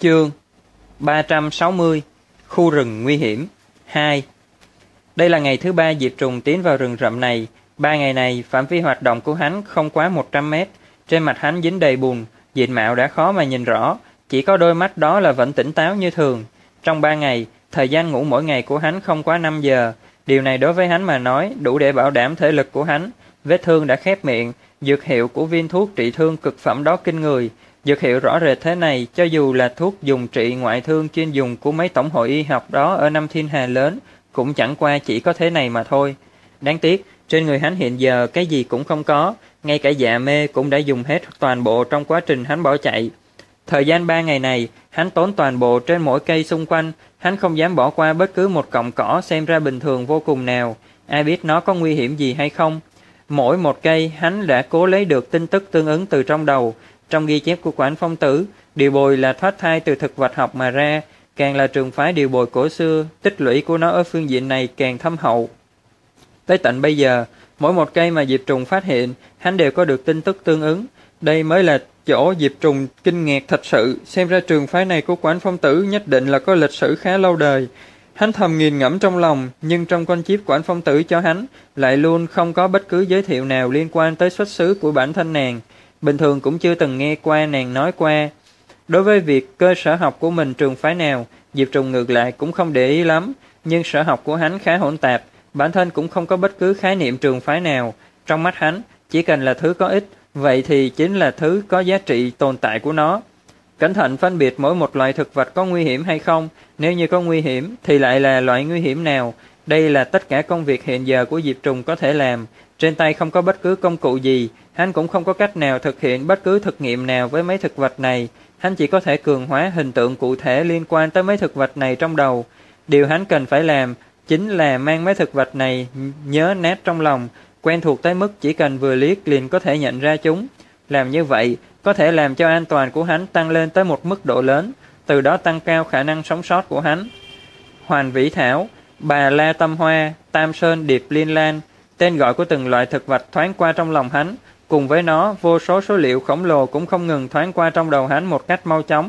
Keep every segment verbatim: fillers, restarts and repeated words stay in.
Chương ba trăm sáu mươi. Khu rừng nguy hiểm hai. Đây là ngày thứ ba Diệp Trùng tiến vào rừng rậm này. Ba ngày này, phạm vi hoạt động của hắn không quá một trăm mét. Trên mặt hắn dính đầy bùn, diện mạo đã khó mà nhìn rõ, chỉ có đôi mắt đó là vẫn tỉnh táo như thường. Trong ba ngày, thời gian ngủ mỗi ngày của hắn không quá năm giờ. Điều này đối với hắn mà nói đủ để bảo đảm thể lực của hắn. Vết thương đã khép miệng, dược hiệu của viên thuốc trị thương cực phẩm đó kinh người. Dược hiệu rõ rệt thế này, cho dù là thuốc dùng trị ngoại thương chuyên dùng của mấy tổng hội y học đó ở năm thiên hà lớn, cũng chẳng qua chỉ có thế này mà thôi. Đáng tiếc, trên người hắn hiện giờ cái gì cũng không có, ngay cả dạ mê cũng đã dùng hết toàn bộ trong quá trình hắn bỏ chạy. Thời gian ba ngày này, hắn tốn toàn bộ trên mỗi cây xung quanh, hắn không dám bỏ qua bất cứ một cọng cỏ xem ra bình thường vô cùng nào, ai biết nó có nguy hiểm gì hay không. Mỗi một cây, hắn đã cố lấy được tin tức tương ứng từ trong đầu. Trong ghi chép của Quản Phong Tử, điều bồi là thoát thai từ thực vật học mà ra, càng là trường phái điều bồi cổ xưa, tích lũy của nó ở phương diện này càng thâm hậu. Tới tận bây giờ, mỗi một cây mà Diệp Trùng phát hiện, hắn đều có được tin tức tương ứng. Đây mới là chỗ Diệp Trùng kinh ngạc thật sự, xem ra trường phái này của Quản Phong Tử nhất định là có lịch sử khá lâu đời. Hắn thầm nghiền ngẫm trong lòng, nhưng trong con chip Quản Phong Tử cho hắn, lại luôn không có bất cứ giới thiệu nào liên quan tới xuất xứ của bản thân nàng. Bình thường cũng chưa từng nghe qua nàng nói qua. Đối với việc cơ sở học của mình trường phái nào, Diệp Trùng ngược lại cũng không để ý lắm, nhưng sở học của hắn khá hỗn tạp, bản thân cũng không có bất cứ khái niệm trường phái nào. Trong mắt hắn, chỉ cần là thứ có ích, vậy thì chính là thứ có giá trị tồn tại của nó. Cẩn thận phân biệt mỗi một loại thực vật có nguy hiểm hay không, nếu như có nguy hiểm thì lại là loại nguy hiểm nào. Đây là tất cả công việc hiện giờ của Diệp Trùng có thể làm. Trên tay không có bất cứ công cụ gì, hắn cũng không có cách nào thực hiện bất cứ thực nghiệm nào với mấy thực vật này. Hắn chỉ có thể cường hóa hình tượng cụ thể liên quan tới mấy thực vật này trong đầu. Điều hắn cần phải làm chính là mang mấy thực vật này nhớ nát trong lòng, quen thuộc tới mức chỉ cần vừa liếc liền có thể nhận ra chúng. Làm như vậy có thể làm cho an toàn của hắn tăng lên tới một mức độ lớn, từ đó tăng cao khả năng sống sót của hắn. Hoàn Vĩ Thảo, Bà La Tâm Hoa, Tam Sơn Điệp Liên Lan, tên gọi của từng loại thực vật thoáng qua trong lòng hắn, cùng với nó vô số số liệu khổng lồ cũng không ngừng thoáng qua trong đầu hắn một cách mau chóng.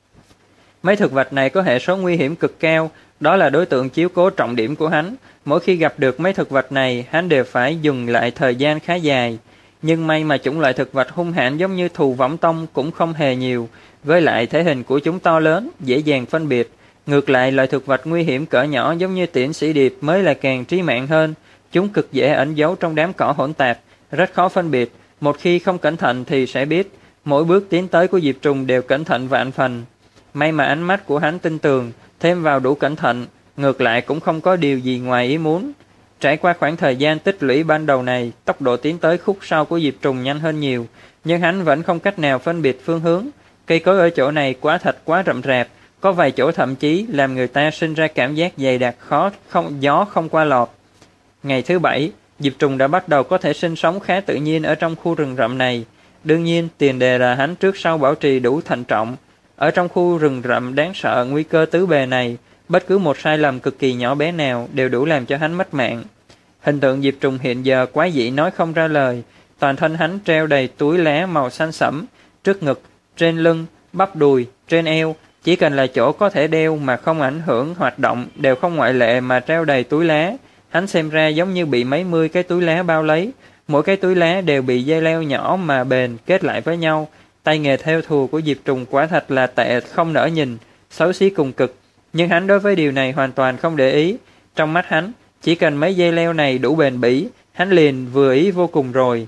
Mấy thực vật này có hệ số nguy hiểm cực cao, đó là đối tượng chiếu cố trọng điểm của hắn. Mỗi khi gặp được mấy thực vật này, hắn đều phải dừng lại thời gian khá dài. Nhưng may mà chủng loại thực vật hung hãn giống như thù võng tông cũng không hề nhiều, với lại thể hình của chúng to lớn, dễ dàng phân biệt. Ngược lại, loại thực vật nguy hiểm cỡ nhỏ giống như tiễn sĩ điệp mới là càng trí mạng hơn. Chúng cực dễ ẩn giấu trong đám cỏ hỗn tạp, rất khó phân biệt. Một khi không cẩn thận thì sẽ biết. Mỗi bước tiến tới của Diệp Trùng đều cẩn thận vạn phần. May mà ánh mắt của hắn tinh tường, thêm vào đủ cẩn thận, ngược lại cũng không có điều gì ngoài ý muốn. Trải qua khoảng thời gian tích lũy ban đầu này, tốc độ tiến tới khúc sau của Diệp Trùng nhanh hơn nhiều, nhưng hắn vẫn không cách nào phân biệt phương hướng. Cây cối ở chỗ này quá thật quá rậm rạp, có vài chỗ thậm chí làm người ta sinh ra cảm giác dày đặc khó không gió không qua lọt. Ngày thứ bảy, Diệp Trùng đã bắt đầu có thể sinh sống khá tự nhiên ở trong khu rừng rậm này. Đương nhiên, tiền đề là hắn trước sau bảo trì đủ thận trọng. Ở trong khu rừng rậm đáng sợ nguy cơ tứ bề này, bất cứ một sai lầm cực kỳ nhỏ bé nào đều đủ làm cho hắn mất mạng. Hình tượng Diệp Trùng hiện giờ quái dị nói không ra lời. Toàn thân hắn treo đầy túi lá màu xanh sẫm, trước ngực, trên lưng, bắp đùi, trên eo. Chỉ cần là chỗ có thể đeo mà không ảnh hưởng hoạt động đều không ngoại lệ mà treo đầy túi lá. Hắn xem ra giống như bị mấy mươi cái túi lá bao lấy. Mỗi cái túi lá đều bị dây leo nhỏ mà bền kết lại với nhau. Tay nghề thêu thùa của Diệp Trùng quả thật là tệ không nỡ nhìn, xấu xí cùng cực. Nhưng hắn đối với điều này hoàn toàn không để ý. Trong mắt hắn, chỉ cần mấy dây leo này đủ bền bỉ, hắn liền vừa ý vô cùng rồi.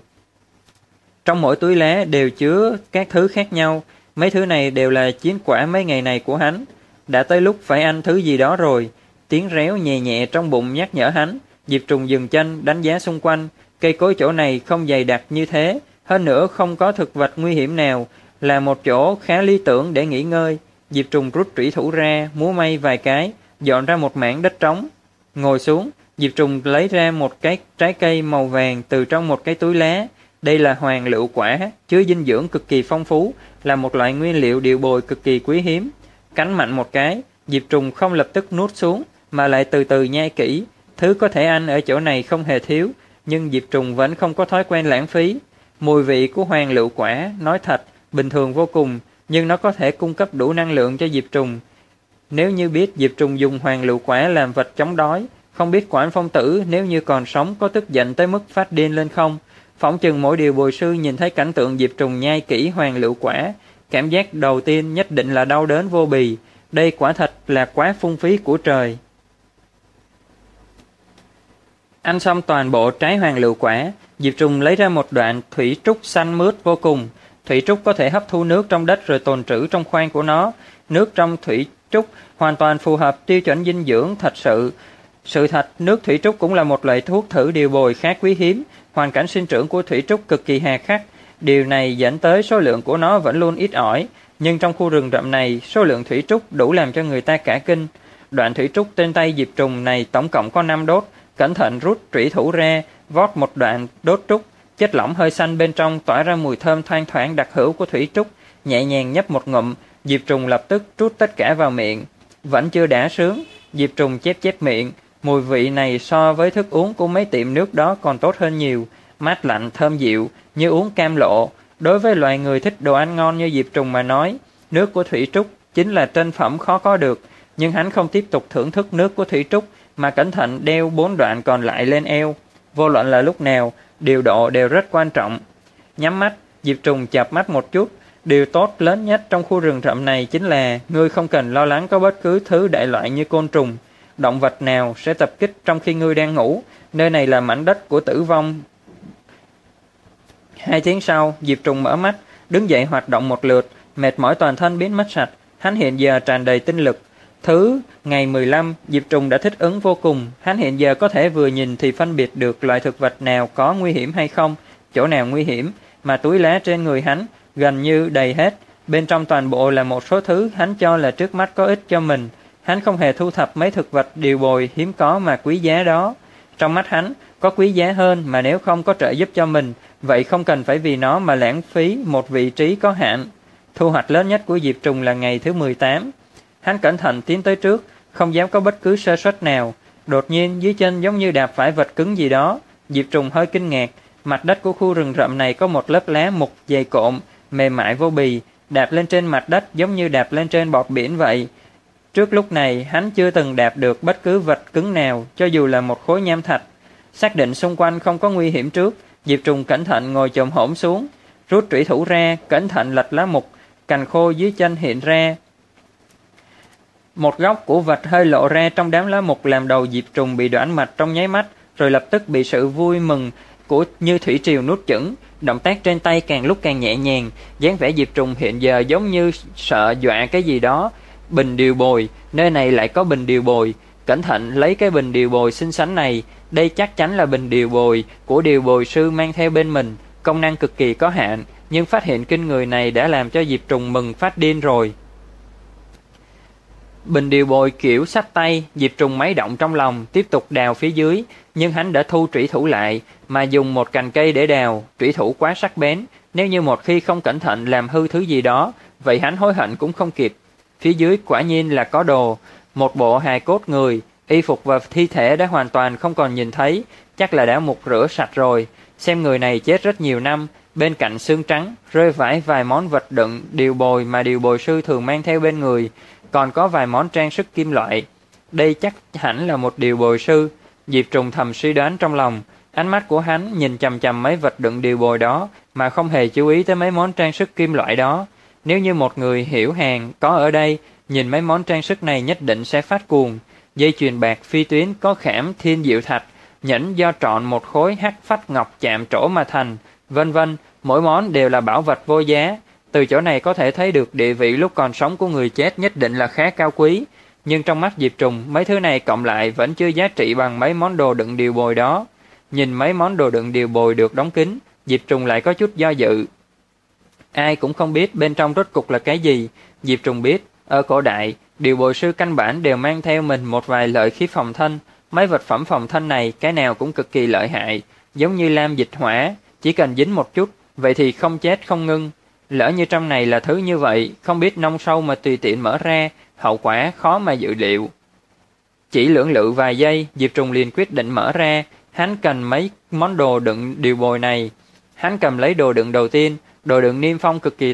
Trong mỗi túi lá đều chứa các thứ khác nhau. Mấy thứ này đều là chiến quả mấy ngày này của hắn. Đã tới lúc phải ăn thứ gì đó rồi. Tiếng réo nhẹ nhẹ trong bụng nhắc nhở hắn. Diệp Trùng dừng chân đánh giá xung quanh. Cây cối chỗ này không dày đặc như thế, hơn nữa không có thực vật nguy hiểm nào, là một chỗ khá lý tưởng để nghỉ ngơi. Diệp Trùng rút trủy thủ ra, múa may vài cái, dọn ra một mảng đất trống. Ngồi xuống, Diệp Trùng lấy ra một cái trái cây màu vàng từ trong một cái túi lá. Đây là hoàng lựu quả, chứa dinh dưỡng cực kỳ phong phú, là một loại nguyên liệu điều bồi cực kỳ quý hiếm. Cắn mạnh một cái, Diệp Trùng không lập tức nuốt xuống, mà lại từ từ nhai kỹ. Thứ có thể ăn ở chỗ này không hề thiếu, nhưng Diệp Trùng vẫn không có thói quen lãng phí. Mùi vị của hoàng lựu quả, nói thật, bình thường vô cùng, nhưng nó có thể cung cấp đủ năng lượng cho diệp trùng. Nếu như biết diệp trùng dùng hoàng lựu quả làm vật chống đói, không biết Quản Phong Tử nếu như còn sống có tức giận tới mức phát điên lên không. Phỏng chừng mỗi điều bồi sư nhìn thấy cảnh tượng diệp trùng nhai kỹ hoàng lựu quả, cảm giác đầu tiên nhất định là đau đớn vô bì. Đây quả thật là quá phung phí của trời. Ăn xong toàn bộ trái hoàng lựu quả, diệp trùng lấy ra một đoạn thủy trúc xanh mướt vô cùng. Thủy trúc có thể hấp thu nước trong đất rồi tồn trữ trong khoang của nó. Nước trong thủy trúc hoàn toàn phù hợp tiêu chuẩn dinh dưỡng thật sự. Sự thật, nước thủy trúc cũng là một loại thuốc thử điều bồi khá quý hiếm. Hoàn cảnh sinh trưởng của thủy trúc cực kỳ hà khắc. Điều này dẫn tới số lượng của nó vẫn luôn ít ỏi. Nhưng trong khu rừng rậm này, số lượng thủy trúc đủ làm cho người ta cả kinh. Đoạn thủy trúc trên tay diệp trùng này tổng cộng có năm đốt. Cẩn thận rút trủy thủ ra, vót một đoạn đốt trúc. Chất lỏng hơi xanh bên trong tỏa ra mùi thơm thoang thoảng đặc hữu của thủy trúc. Nhẹ nhàng nhấp một ngụm, diệp trùng lập tức trút tất cả vào miệng. Vẫn chưa đã sướng, diệp trùng chép chép miệng. Mùi vị này so với thức uống của mấy tiệm nước đó còn tốt hơn nhiều. Mát lạnh thơm dịu, như uống cam lộ. Đối với loài người thích đồ ăn ngon như diệp trùng mà nói, nước của thủy trúc chính là trân phẩm khó có được. Nhưng hắn không tiếp tục thưởng thức nước của thủy trúc, mà cẩn thận đeo bốn đoạn còn lại lên eo. Vô luận là lúc nào, điều độ đều rất quan trọng. Nhắm mắt, diệp trùng chợp mắt một chút. Điều tốt lớn nhất trong khu rừng rậm này chính là ngươi không cần lo lắng có bất cứ thứ đại loại như côn trùng, động vật nào sẽ tập kích trong khi ngươi đang ngủ. Nơi này là mảnh đất của tử vong. Hai tiếng sau, diệp trùng mở mắt, đứng dậy hoạt động một lượt, mệt mỏi toàn thân biến mất sạch. Hắn hiện giờ tràn đầy tinh lực. Thứ ngày mười lăm, diệp trùng đã thích ứng vô cùng. Hắn hiện giờ có thể vừa nhìn thì phân biệt được loại thực vật nào có nguy hiểm hay không, chỗ nào nguy hiểm, mà túi lá trên người hắn gần như đầy hết. Bên trong toàn bộ là một số thứ hắn cho là trước mắt có ích cho mình. Hắn không hề thu thập mấy thực vật điều bồi hiếm có mà quý giá đó. Trong mắt hắn, có quý giá hơn mà nếu không có trợ giúp cho mình, vậy không cần phải vì nó mà lãng phí một vị trí có hạn. Thu hoạch lớn nhất của diệp trùng là ngày thứ mười tám. Hắn cẩn thận tiến tới trước, không dám có bất cứ sơ suất nào. Đột nhiên dưới chân giống như đạp phải vật cứng gì đó. Diệp trùng hơi kinh ngạc. Mặt đất của khu rừng rậm này có một lớp lá mục dày cộm, mềm mại vô bì, đạp lên trên mặt đất giống như đạp lên trên bọt biển vậy. Trước lúc này, hắn chưa từng đạp được bất cứ vật cứng nào, cho dù là một khối nham thạch. Xác định xung quanh không có nguy hiểm trước, diệp trùng cẩn thận ngồi chồm hổm xuống, rút trủy thủ ra, cẩn thận lật lá mục, cành khô dưới chân hiện ra. Một góc của vật hơi lộ ra trong đám lá mục làm đầu diệp trùng bị đoản mạch trong nháy mắt, rồi lập tức bị sự vui mừng của như thủy triều nuốt chửng. Động tác trên tay càng lúc càng nhẹ nhàng, dáng vẻ diệp trùng hiện giờ giống như sợ dọa cái gì đó. Bình điều bồi, nơi này lại có bình điều bồi. Cẩn thận lấy cái bình điều bồi xinh xắn này, đây chắc chắn là bình điều bồi của điều bồi sư mang theo bên mình. Công năng cực kỳ có hạn, nhưng phát hiện kinh người này đã làm cho diệp trùng mừng phát điên rồi. Bình điều bồi kiểu xách tay, diệp trùng máy động trong lòng, tiếp tục đào phía dưới, nhưng hắn đã thu trủy thủ lại, mà dùng một cành cây để đào. Trủy thủ quá sắc bén, nếu như một khi không cẩn thận làm hư thứ gì đó, vậy hắn hối hận cũng không kịp. Phía dưới quả nhiên là có đồ, một bộ hài cốt người, y phục và thi thể đã hoàn toàn không còn nhìn thấy, chắc là đã mục rửa sạch rồi. Xem người này chết rất nhiều năm, bên cạnh xương trắng, rơi vãi vài món vật đựng điều bồi mà điều bồi sư thường mang theo bên người, còn có vài món trang sức kim loại. Đây chắc hẳn là một điều bồi sư. Diệp trùng thầm suy đoán trong lòng, ánh mắt của hắn nhìn chằm chằm mấy vật đựng điều bồi đó, mà không hề chú ý tới mấy món trang sức kim loại đó. Nếu như một người hiểu hàng có ở đây, nhìn mấy món trang sức này nhất định sẽ phát cuồng. Dây chuyền bạc phi tuyến có khảm thiên diệu thạch, nhẫn do trọn một khối hắc phách ngọc chạm trổ mà thành, vân vân, mỗi món đều là bảo vật vô giá. Từ chỗ này có thể thấy được địa vị lúc còn sống của người chết nhất định là khá cao quý. Nhưng trong mắt diệp trùng, mấy thứ này cộng lại vẫn chưa giá trị bằng mấy món đồ đựng điều bồi đó. Nhìn mấy món đồ đựng điều bồi được đóng kín, diệp trùng lại có chút do dự. Ai cũng không biết bên trong rốt cục là cái gì. Diệp trùng biết, ở cổ đại, điều bồi sư căn bản đều mang theo mình một vài lợi khí phòng thân. Mấy vật phẩm phòng thân này cái nào cũng cực kỳ lợi hại, giống như lam dịch hỏa, chỉ cần dính một chút, vậy thì không chết không ngưng. Lỡ như trong này là thứ như vậy, không biết nông sâu mà tùy tiện mở ra, hậu quả khó mà dự liệu. Chỉ lưỡng lự vài giây, diệp trùng liền quyết định mở ra. Hắn cần mấy món đồ đựng điều bồi này. Hắn cầm lấy đồ đựng đầu tiên, đồ đựng niêm phong cực kỳ tốt,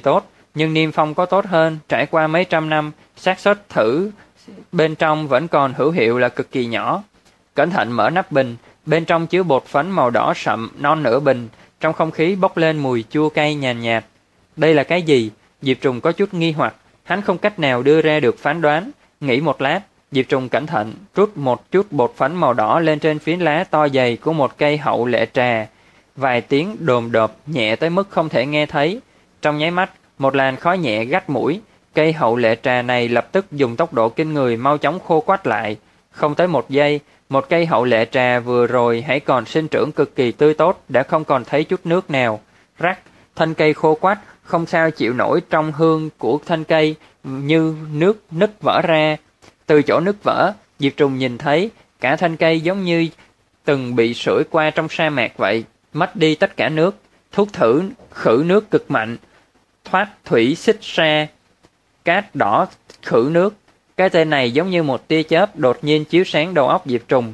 nhưng niêm phong có tốt hơn, trải qua mấy trăm năm, xác suất thử bên trong vẫn còn hữu hiệu là cực kỳ nhỏ. Cẩn thận mở nắp bình, bên trong chứa bột phấn màu đỏ sậm non nửa bình, trong không khí bốc lên mùi chua cay nhàn nhạt. Đây là cái gì? Diệp Trùng có chút nghi hoặc, hắn không cách nào đưa ra được phán đoán. Nghĩ một lát, Diệp Trùng cẩn thận trút một chút bột phấn màu đỏ lên trên phiến lá to dày của một cây hậu lệ trà. Vài tiếng đồm đột nhẹ tới mức không thể nghe thấy. Trong nháy mắt, một làn khói nhẹ gắt mũi. Cây hậu lệ trà này lập tức dùng tốc độ kinh người mau chóng khô quắt lại. Không tới một giây, một cây hậu lệ trà vừa rồi hãy còn sinh trưởng cực kỳ tươi tốt đã không còn thấy chút nước nào. Rắc, thân cây khô quắt, không sao chịu nổi trong hương của thân cây như nước nứt vỡ ra. Từ chỗ nứt vỡ, Diệp Trùng nhìn thấy cả thân cây giống như từng bị sưởi qua trong sa mạc vậy, mất đi tất cả nước. Thuốc thử khử nước cực mạnh, thoát thủy xích xa, cát đỏ khử nước. Cái tên này giống như một tia chớp đột nhiên chiếu sáng đầu óc Diệp Trùng.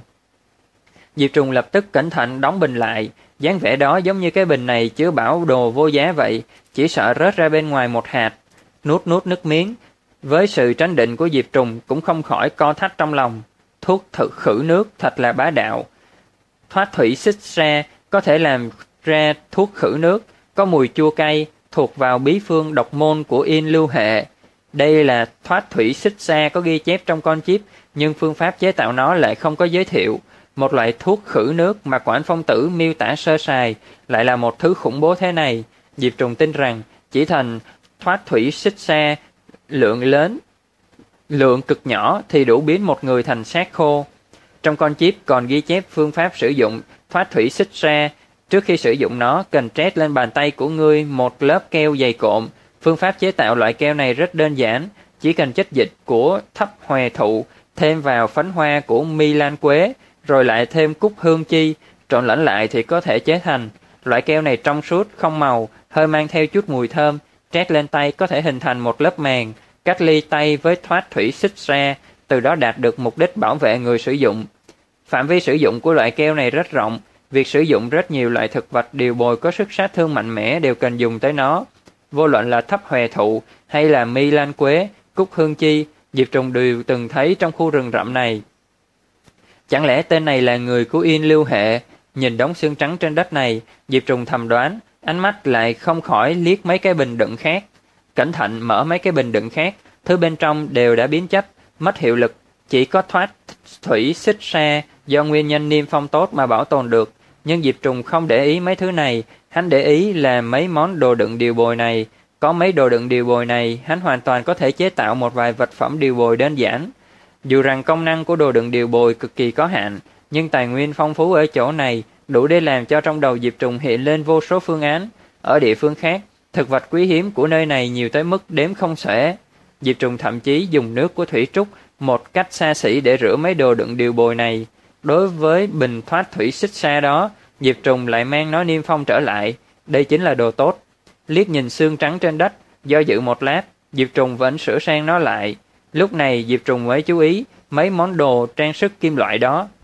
Diệp Trùng lập tức cẩn thận đóng bình lại, dáng vẻ đó giống như cái bình này chứa bảo đồ vô giá vậy, chỉ sợ rớt ra bên ngoài một hạt. Nuốt nuốt nước miếng, với sự trấn định của Diệp Trùng cũng không khỏi co thắt trong lòng. Thuốc thử khử nước thật là bá đạo. Thoát thủy xích xa có thể làm ra thuốc khử nước, có mùi chua cay, thuộc vào bí phương độc môn của Yên Lưu Hệ. Đây là thoát thủy xích xa có ghi chép trong con chip, nhưng phương pháp chế tạo nó lại không có giới thiệu. Một loại thuốc khử nước mà Quản Phong Tử miêu tả sơ sài lại là một thứ khủng bố thế này. Diệp Trùng tin rằng chỉ thành thoát thủy xích xa lượng lớn, lượng cực nhỏ thì đủ biến một người thành xác khô. Trong con chip còn ghi chép phương pháp sử dụng thoát thủy xích xa. Trước khi sử dụng nó, cần trét lên bàn tay của ngươi một lớp keo dày cộm. Phương pháp chế tạo loại keo này rất đơn giản, chỉ cần chất dịch của thấp hòe thụ, thêm vào phấn hoa của mi lan quế, rồi lại thêm cúc hương chi, trộn lẫn lại thì có thể chế thành. Loại keo này trong suốt, không màu, hơi mang theo chút mùi thơm, trét lên tay có thể hình thành một lớp màng, cách ly tay với thoát thủy xích xa, từ đó đạt được mục đích bảo vệ người sử dụng. Phạm vi sử dụng của loại keo này rất rộng, việc sử dụng rất nhiều loại thực vật điều bồi có sức sát thương mạnh mẽ đều cần dùng tới nó. Vô luận là thấp hòe thụ hay là mi lan quế, cúc hương chi, Diệp Trùng đều từng thấy trong khu rừng rậm này. Chẳng lẽ tên này là người của Yên Lưu Hệ? Nhìn đống xương trắng trên đất này, Diệp Trùng thầm đoán, ánh mắt lại không khỏi liếc mấy cái bình đựng khác. Cẩn thận mở mấy cái bình đựng khác, thứ bên trong đều đã biến chất, mất hiệu lực, chỉ có thoát thủy xích xa do nguyên nhân niêm phong tốt mà bảo tồn được. Nhưng Diệp Trùng không để ý mấy thứ này, hắn để ý là mấy món đồ đựng điều bồi này. Có mấy đồ đựng điều bồi này, hắn hoàn toàn có thể chế tạo một vài vật phẩm điều bồi đơn giản. Dù rằng công năng của đồ đựng điều bồi cực kỳ có hạn, nhưng tài nguyên phong phú ở chỗ này đủ để làm cho trong đầu Diệp Trùng hiện lên vô số phương án. Ở địa phương khác, thực vật quý hiếm của nơi này nhiều tới mức đếm không xuể. Diệp Trùng thậm chí dùng nước của thủy trúc một cách xa xỉ để rửa mấy đồ đựng điều bồi này. Đối với bình thoát thủy xích xa đó, Diệp Trùng lại mang nó niêm phong trở lại. Đây chính là đồ tốt. Liếc nhìn xương trắng trên đất, do dự một lát, Diệp Trùng vẫn sửa sang nó lại. Lúc này Diệp Trùng mới chú ý mấy món đồ trang sức kim loại đó.